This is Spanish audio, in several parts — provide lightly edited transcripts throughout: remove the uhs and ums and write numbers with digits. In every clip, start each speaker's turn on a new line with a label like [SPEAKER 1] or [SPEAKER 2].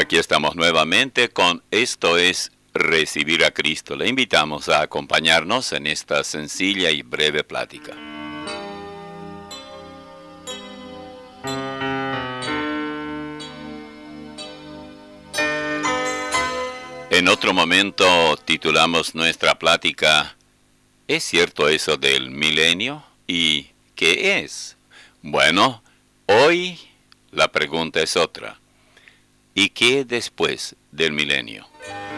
[SPEAKER 1] Aquí estamos nuevamente con Esto es Recibir a Cristo. Le invitamos a acompañarnos en esta sencilla y breve plática. En otro momento titulamos nuestra plática ¿Es cierto eso del milenio? ¿Y qué es? Bueno, hoy la pregunta es otra. ¿Y qué después del milenio?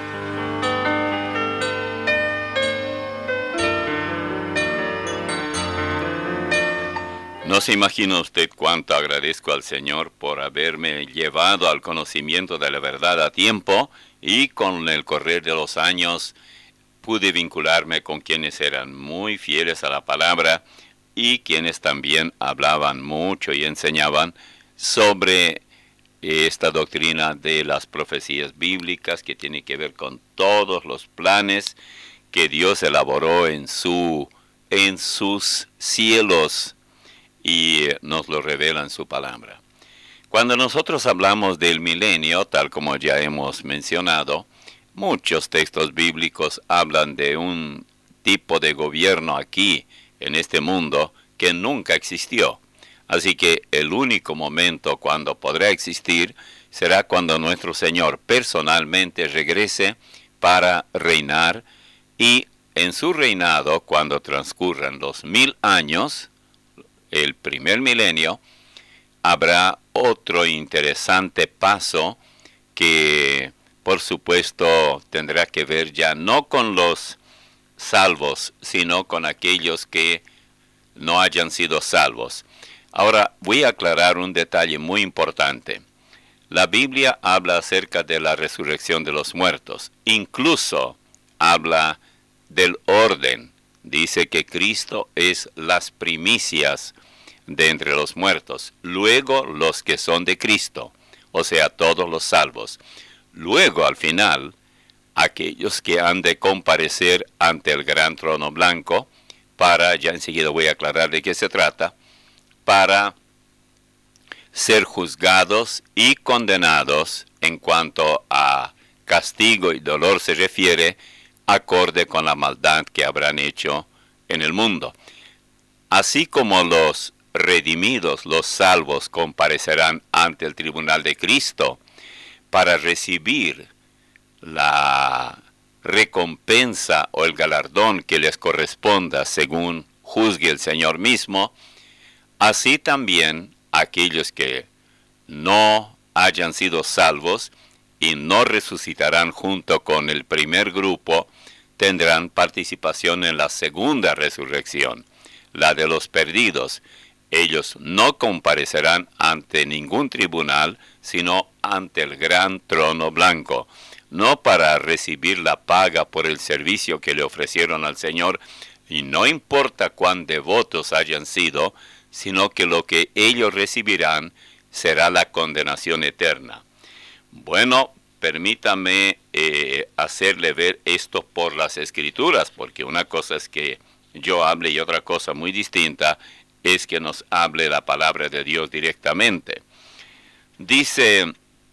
[SPEAKER 1] No se imagina usted cuánto agradezco al Señor por haberme llevado al conocimiento de la verdad a tiempo y con el correr de los años pude vincularme con quienes eran muy fieles a la palabra y quienes también hablaban mucho y enseñaban sobre esta doctrina de las profecías bíblicas que tiene que ver con todos los planes que Dios elaboró en sus cielos y nos lo revela en su palabra. Cuando nosotros hablamos del milenio, tal como ya hemos mencionado, muchos textos bíblicos hablan de un tipo de gobierno aquí, en este mundo, que nunca existió. Así que el único momento cuando podrá existir será cuando nuestro Señor personalmente regrese para reinar y en su reinado, cuando transcurran los 1000 años, el primer milenio, habrá otro interesante paso que, por supuesto, tendrá que ver ya no con los salvos, sino con aquellos que no hayan sido salvos. Ahora, voy a aclarar un detalle muy importante. La Biblia habla acerca de la resurrección de los muertos. Incluso habla del orden. Dice que Cristo es las primicias de entre los muertos. Luego los que son de Cristo, o sea, todos los salvos. Luego, al final, aquellos que han de comparecer ante el gran trono blanco, ya enseguida voy a aclarar de qué se trata, para ser juzgados y condenados en cuanto a castigo y dolor se refiere, acorde con la maldad que habrán hecho en el mundo. Así como los redimidos, los salvos, comparecerán ante el tribunal de Cristo para recibir la recompensa o el galardón que les corresponda según juzgue el Señor mismo, así también aquellos que no hayan sido salvos y no resucitarán junto con el primer grupo, tendrán participación en la segunda resurrección, la de los perdidos. Ellos no comparecerán ante ningún tribunal, sino ante el gran trono blanco, no para recibir la paga por el servicio que le ofrecieron al Señor, y no importa cuán devotos hayan sido, sino que lo que ellos recibirán será la condenación eterna. Bueno, permítame hacerle ver esto por las Escrituras, porque una cosa es que yo hable y otra cosa muy distinta es que nos hable la palabra de Dios directamente. Dice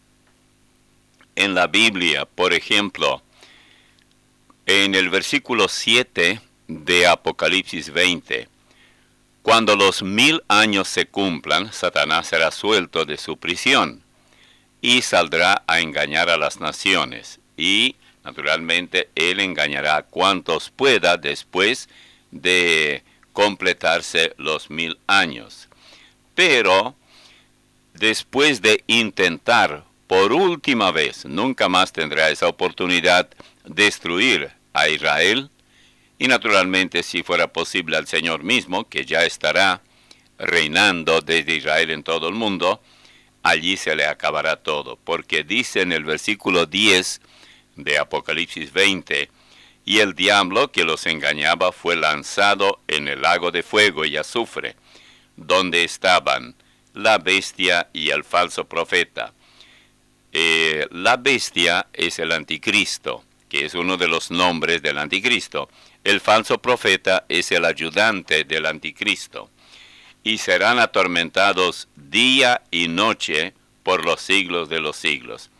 [SPEAKER 1] en la Biblia, por ejemplo, en el versículo 7 de Apocalipsis 20, cuando los 1000 años se cumplan, Satanás será suelto de su prisión y saldrá a engañar a las naciones. Y, naturalmente, él engañará a cuantos pueda después de completarse los 1000 años. Pero, después de intentar por última vez, nunca más tendrá esa oportunidad, destruir a Israel. Y naturalmente, si fuera posible al Señor mismo, que ya estará reinando desde Israel en todo el mundo, allí se le acabará todo. Porque dice en el versículo 10 de Apocalipsis 20, y el diablo que los engañaba fue lanzado en el lago de fuego y azufre, donde estaban la bestia y el falso profeta. La bestia es el anticristo, que es uno de los nombres del anticristo. El falso profeta es el ayudante del anticristo. Y serán atormentados día y noche por los siglos de los siglos.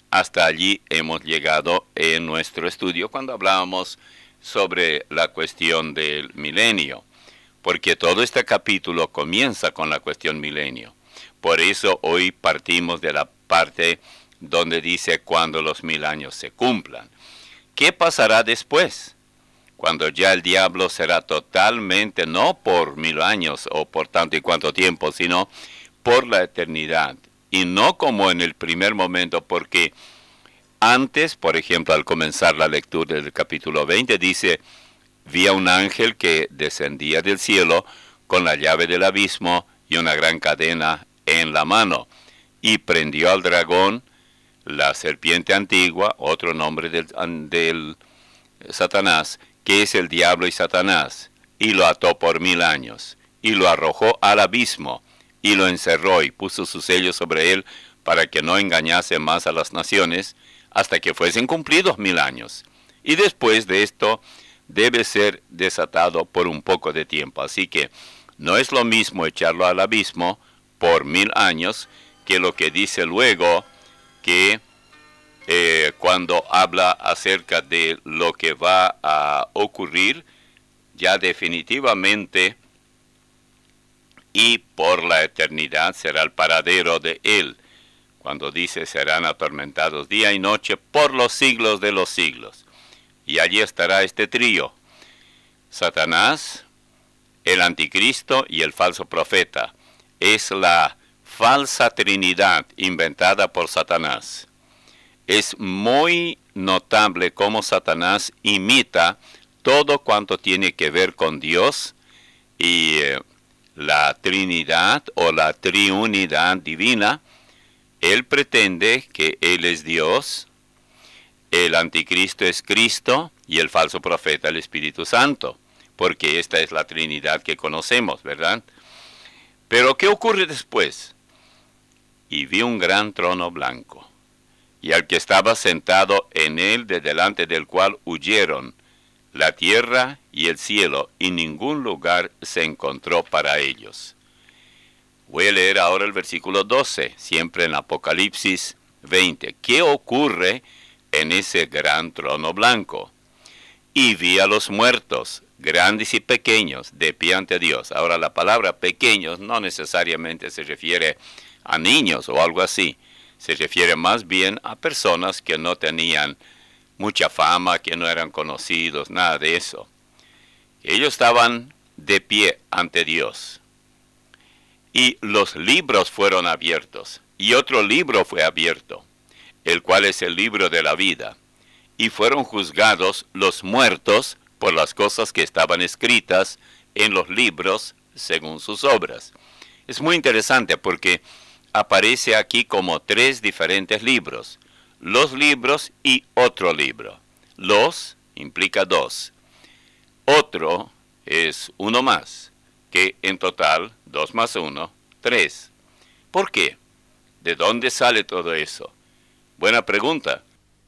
[SPEAKER 1] hasta allí hemos llegado en nuestro estudio cuando hablábamos sobre la cuestión del milenio, porque todo este capítulo comienza con la cuestión milenio. Por eso hoy partimos de la parte donde dice cuando los 1000 años se cumplan. ¿Qué pasará después? Cuando ya el diablo será totalmente, no por 1000 años o por tanto y cuanto tiempo, sino por la eternidad. Y no como en el primer momento, porque antes, por ejemplo, al comenzar la lectura del capítulo 20, dice, vi a un ángel que descendía del cielo con la llave del abismo y una gran cadena en la mano, y prendió al dragón, la serpiente antigua, otro nombre del Satanás, que es el diablo y Satanás, y lo ató por 1000 años, y lo arrojó al abismo, y lo encerró, y puso su sello sobre él, para que no engañase más a las naciones, hasta que fuesen cumplidos 1000 años. Y después de esto, debe ser desatado por un poco de tiempo. Así que no es lo mismo echarlo al abismo por 1000 años, que lo que dice luego, que cuando habla acerca de lo que va a ocurrir ya definitivamente y por la eternidad será el paradero de él. Cuando dice serán atormentados día y noche por los siglos de los siglos. Y allí estará este trío: Satanás, el anticristo y el falso profeta. Es la falsa trinidad inventada por Satanás. Es muy notable cómo Satanás imita todo cuanto tiene que ver con Dios y la Trinidad o la triunidad divina. Él pretende que Él es Dios, el anticristo es Cristo y el falso profeta el Espíritu Santo, porque esta es la Trinidad que conocemos, ¿verdad? Pero ¿qué ocurre después? Y vi un gran trono blanco, y al que estaba sentado en él, de delante del cual huyeron la tierra y el cielo, y ningún lugar se encontró para ellos. Voy a leer ahora el versículo 12, siempre en Apocalipsis 20. ¿Qué ocurre en ese gran trono blanco? Y vi a los muertos, grandes y pequeños, de pie ante Dios. Ahora, la palabra pequeños no necesariamente se refiere a niños o algo así. Se refiere más bien a personas que no tenían mucha fama, que no eran conocidos, nada de eso. Ellos estaban de pie ante Dios. Y los libros fueron abiertos, y otro libro fue abierto, el cual es el libro de la vida. Y fueron juzgados los muertos por las cosas que estaban escritas en los libros según sus obras. Es muy interesante porque aparece aquí como 3 diferentes libros. Los libros y otro libro. Los implica 2. Otro es uno más, que en total 2 más 1, 3. ¿Por qué? ¿De dónde sale todo eso? Buena pregunta.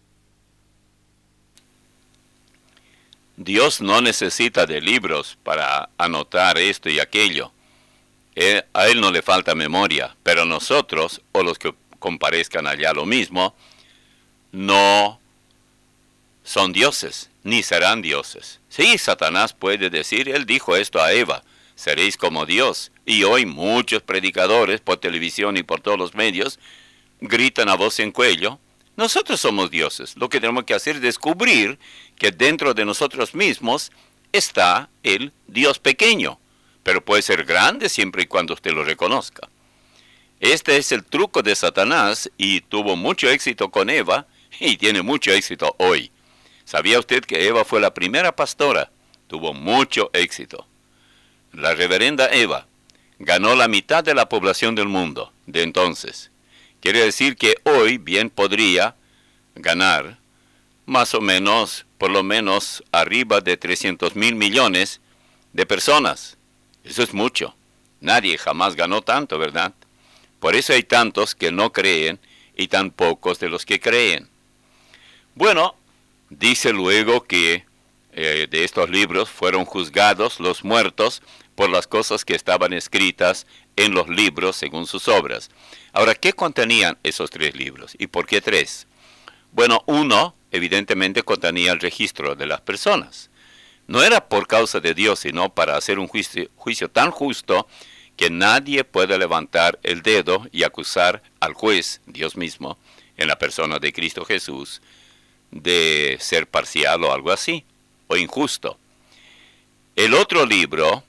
[SPEAKER 1] Dios no necesita de libros para anotar esto y aquello. A Él no le falta memoria, pero nosotros, o los que comparezcan allá lo mismo, no son dioses, ni serán dioses. Sí, Satanás puede decir, él dijo esto a Eva, seréis como Dios. Y hoy muchos predicadores por televisión y por todos los medios gritan a voz en cuello, nosotros somos dioses. Lo que tenemos que hacer es descubrir que dentro de nosotros mismos está el Dios pequeño, pero puede ser grande siempre y cuando usted lo reconozca. Este es el truco de Satanás y tuvo mucho éxito con Eva y tiene mucho éxito hoy. ¿Sabía usted que Eva fue la primera pastora? Tuvo mucho éxito. La reverenda Eva ganó la mitad de la población del mundo de entonces. Quiere decir que hoy bien podría ganar más o menos, por lo menos arriba de 300,000 millones de personas. Eso es mucho. Nadie jamás ganó tanto, ¿verdad? Por eso hay tantos que no creen y tan pocos de los que creen. Bueno, dice luego que de estos libros fueron juzgados los muertos por las cosas que estaban escritas en los libros según sus obras. Ahora, ¿qué contenían esos 3 libros? ¿Y por qué 3? Bueno, uno evidentemente contenía el registro de las personas. No era por causa de Dios, sino para hacer un juicio tan justo que nadie puede levantar el dedo y acusar al juez, Dios mismo, en la persona de Cristo Jesús, de ser parcial o algo así, o injusto. El otro libro,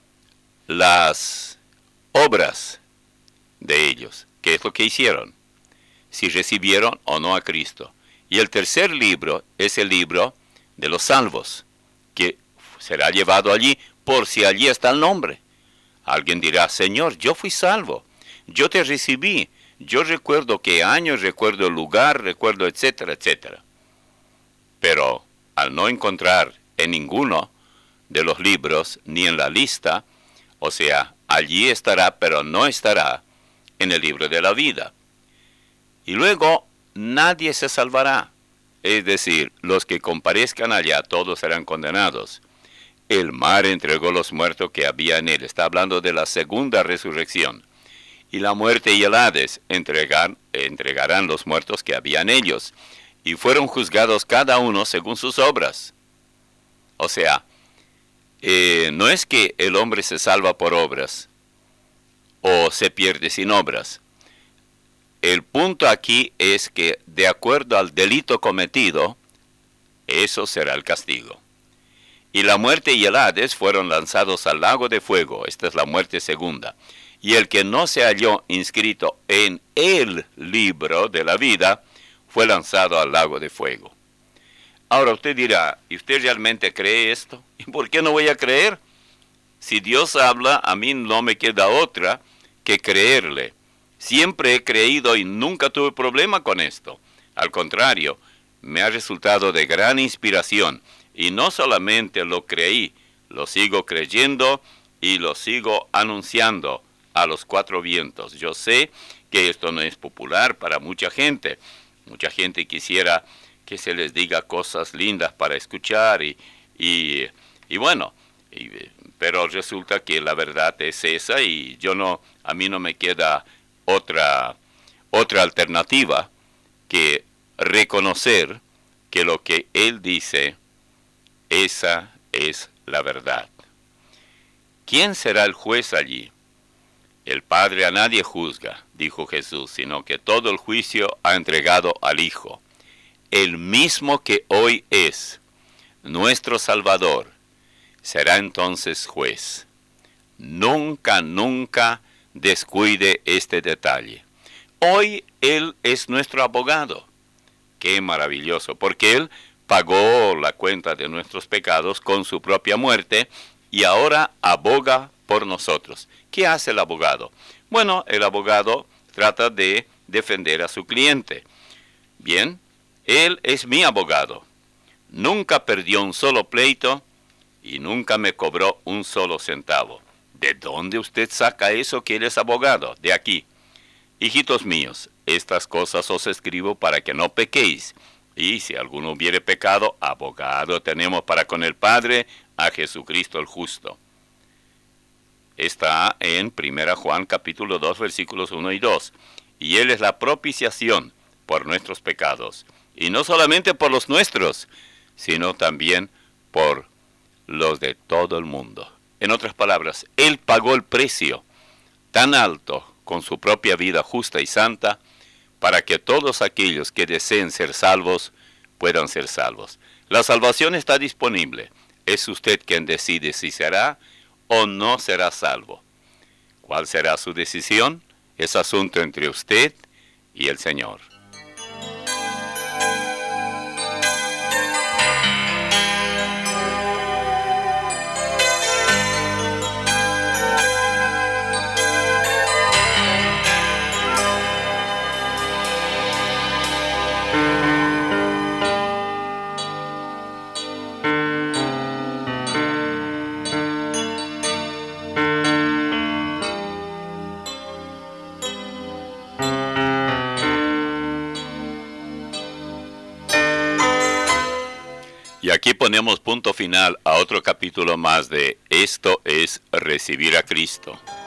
[SPEAKER 1] las obras de ellos, qué es lo que hicieron, si recibieron o no a Cristo. Y el tercer libro es el libro de los salvos, que será llevado allí por si allí está el nombre. Alguien dirá, Señor, yo fui salvo, yo te recibí, yo recuerdo qué año, recuerdo el lugar, recuerdo etcétera, etcétera. Pero al no encontrar en ninguno de los libros ni en la lista, o sea, allí estará, pero no estará en el libro de la vida. Y luego nadie se salvará, es decir, los que comparezcan allá todos serán condenados. El mar entregó los muertos que había en él. Está hablando de la segunda resurrección. Y la muerte y el Hades entregarán los muertos que había en ellos. Y fueron juzgados cada uno según sus obras. O sea, no es que el hombre se salva por obras o se pierde sin obras. El punto aquí es que de acuerdo al delito cometido, eso será el castigo. Y la muerte y el Hades fueron lanzados al lago de fuego. Esta es la muerte segunda. Y el que no se halló inscrito en el libro de la vida fue lanzado al lago de fuego. Ahora usted dirá, ¿y usted realmente cree esto? ¿Y por qué no voy a creer? Si Dios habla, a mí no me queda otra que creerle. Siempre he creído y nunca tuve problema con esto. Al contrario, me ha resultado de gran inspiración. Y no solamente lo creí, lo sigo creyendo y lo sigo anunciando a los cuatro vientos. Yo sé que esto no es popular para mucha gente. Mucha gente quisiera que se les diga cosas lindas para escuchar pero resulta que la verdad es esa y a mí no me queda otra alternativa que reconocer que lo que Él dice, esa es la verdad. ¿Quién será el juez allí? El Padre a nadie juzga, dijo Jesús, sino que todo el juicio ha entregado al Hijo. El mismo que hoy es nuestro Salvador, será entonces juez. Nunca, nunca descuide este detalle. Hoy Él es nuestro abogado. Qué maravilloso, porque Él pagó la cuenta de nuestros pecados con su propia muerte y ahora aboga por nosotros. ¿Qué hace el abogado? Bueno, el abogado trata de defender a su cliente. Bien, Él es mi abogado. Nunca perdió un solo pleito y nunca me cobró un solo centavo. ¿De dónde usted saca eso que Él es abogado? De aquí. Hijitos míos, estas cosas os escribo para que no pequéis. Y si alguno hubiere pecado, abogado tenemos para con el Padre, a Jesucristo el justo. Está en 1 Juan capítulo 2 versículos 1 y 2. Y Él es la propiciación por nuestros pecados. Y no solamente por los nuestros, sino también por los de todo el mundo. En otras palabras, Él pagó el precio tan alto con su propia vida justa y santa para que todos aquellos que deseen ser salvos puedan ser salvos. La salvación está disponible. Es usted quien decide si será o no será salvo. ¿Cuál será su decisión? Es asunto entre usted y el Señor. Y aquí ponemos punto final a otro capítulo más de Esto es recibir a Cristo.